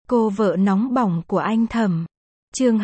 Cô vợ nóng bỏng của anh Thẩm. Chương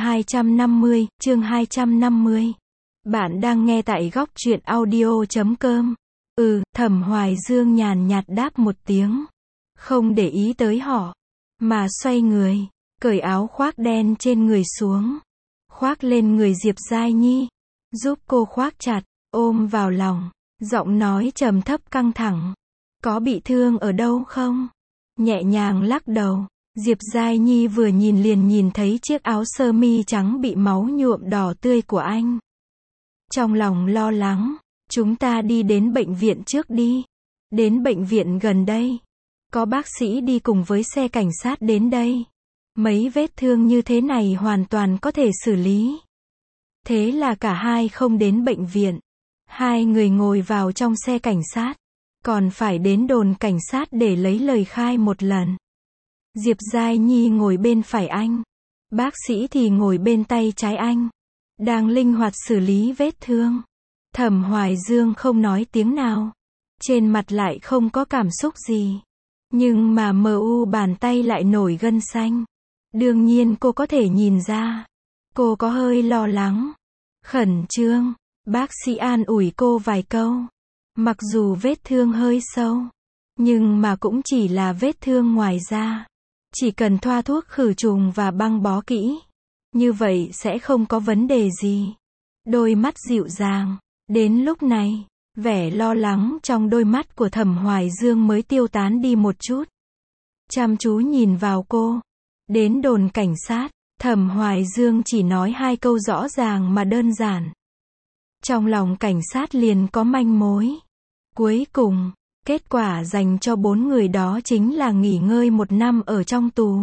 250. Bạn đang nghe tại góc truyện audio.com. Thẩm Hoài Dương nhàn nhạt đáp một tiếng. Không để ý tới họ. Mà xoay người. Cởi áo khoác đen trên người xuống. Khoác lên người Diệp Giai Nhi. Giúp cô khoác chặt, ôm vào lòng. Giọng nói trầm thấp căng thẳng. Có bị thương ở đâu không? Nhẹ nhàng lắc đầu. Diệp Giai Nhi vừa nhìn liền nhìn thấy chiếc áo sơ mi trắng bị máu nhuộm đỏ tươi của anh. Trong lòng lo lắng, chúng ta đi đến bệnh viện trước đi. Đến bệnh viện gần đây. Có bác sĩ đi cùng với xe cảnh sát đến đây. Mấy vết thương như thế này hoàn toàn có thể xử lý. Thế là cả hai không đến bệnh viện. Hai người ngồi vào trong xe cảnh sát. Còn phải đến đồn cảnh sát để lấy lời khai một lần. Diệp Giai Nhi ngồi bên phải anh. Bác sĩ thì ngồi bên tay trái anh. Đang linh hoạt xử lý vết thương. Thẩm Hoài Dương không nói tiếng nào. Trên mặt lại không có cảm xúc gì. Nhưng mà bàn tay lại nổi gân xanh. Đương nhiên cô có thể nhìn ra. Cô có hơi lo lắng. Khẩn trương. Bác sĩ an ủi cô vài câu. Mặc dù vết thương hơi sâu. Nhưng mà cũng chỉ là vết thương ngoài da. Chỉ cần thoa thuốc khử trùng và băng bó kỹ. Như vậy sẽ không có vấn đề gì. Đôi mắt dịu dàng. Đến lúc này, vẻ lo lắng trong đôi mắt của Thẩm Hoài Dương mới tiêu tán đi một chút. Chăm chú nhìn vào cô. Đến đồn cảnh sát, Thẩm Hoài Dương chỉ nói hai câu rõ ràng mà đơn giản. Trong lòng cảnh sát liền có manh mối. Cuối cùng, kết quả dành cho 4 người đó chính là nghỉ ngơi 1 năm ở trong tù.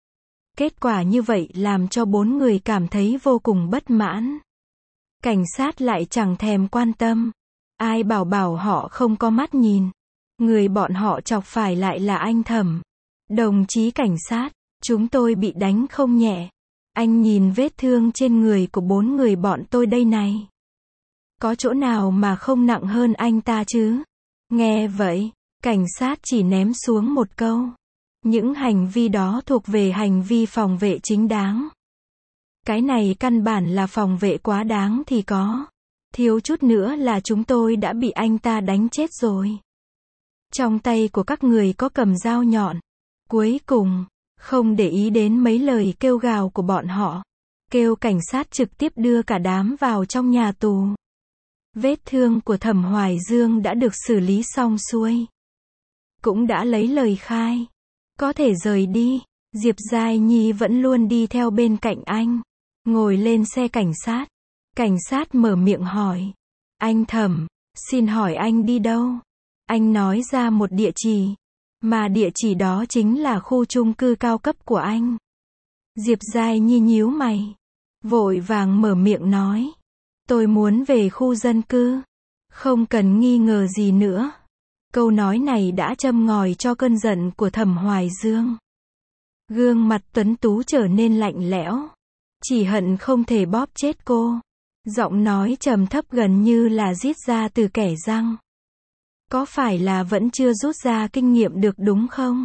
Kết quả như vậy làm cho 4 người cảm thấy vô cùng bất mãn. Cảnh sát lại chẳng thèm quan tâm. Ai bảo họ không có mắt nhìn. Người bọn họ chọc phải lại là anh Thẩm. Đồng chí cảnh sát, chúng tôi bị đánh không nhẹ. Anh nhìn vết thương trên người của 4 người bọn tôi đây này. Có chỗ nào mà không nặng hơn anh ta chứ? Nghe vậy, cảnh sát chỉ ném xuống một câu. Những hành vi đó thuộc về hành vi phòng vệ chính đáng. Cái này căn bản là phòng vệ quá đáng thì có. Thiếu chút nữa là chúng tôi đã bị anh ta đánh chết rồi. Trong tay của các người có cầm dao nhọn. Cuối cùng, không để ý đến mấy lời kêu gào của bọn họ. Kêu cảnh sát trực tiếp đưa cả đám vào trong nhà tù. Vết thương của Thẩm Hoài Dương đã được xử lý xong xuôi. Cũng đã lấy lời khai. Có thể rời đi. Diệp Giai Nhi vẫn luôn đi theo bên cạnh anh. Ngồi lên xe cảnh sát. Cảnh sát mở miệng hỏi. Anh Thẩm, xin hỏi anh đi đâu? Anh nói ra một địa chỉ. Mà địa chỉ đó chính là khu chung cư cao cấp của anh. Diệp Giai Nhi nhíu mày. Vội vàng mở miệng nói. Tôi muốn về khu dân cư. Không cần nghi ngờ gì nữa. Câu nói này đã châm ngòi cho cơn giận của Thẩm Hoài Dương. Gương mặt tuấn tú trở nên lạnh lẽo. Chỉ hận không thể bóp chết cô. Giọng nói trầm thấp gần như là rít ra từ kẻ răng. Có phải là vẫn chưa rút ra kinh nghiệm được đúng không?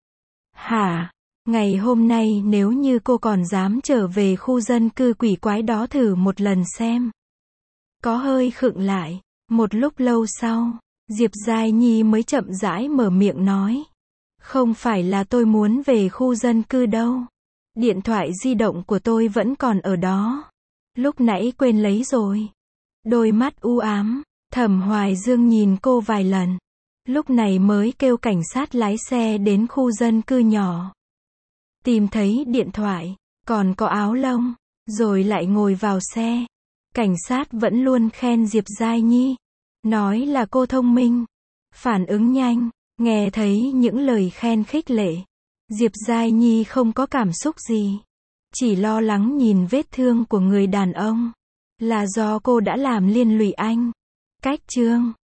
Hả? Ngày hôm nay nếu như cô còn dám trở về khu dân cư quỷ quái đó thử một lần xem. Có hơi khựng lại. Một lúc lâu sau, Diệp Giai Nhi mới chậm rãi mở miệng nói. Không phải là tôi muốn về khu dân cư đâu. Điện thoại di động của tôi vẫn còn ở đó. Lúc nãy quên lấy rồi. Đôi mắt u ám, Thẩm Hoài Dương nhìn cô vài lần. Lúc này mới kêu cảnh sát lái xe đến khu dân cư nhỏ. Tìm thấy điện thoại, còn có áo lông, rồi lại ngồi vào xe. Cảnh sát vẫn luôn khen Diệp Giai Nhi. Nói là cô thông minh, phản ứng nhanh. Nghe thấy những lời khen khích lệ. Diệp Giai Nhi không có cảm xúc gì. Chỉ lo lắng nhìn vết thương của người đàn ông. Là do cô đã làm liên lụy anh. Cách chương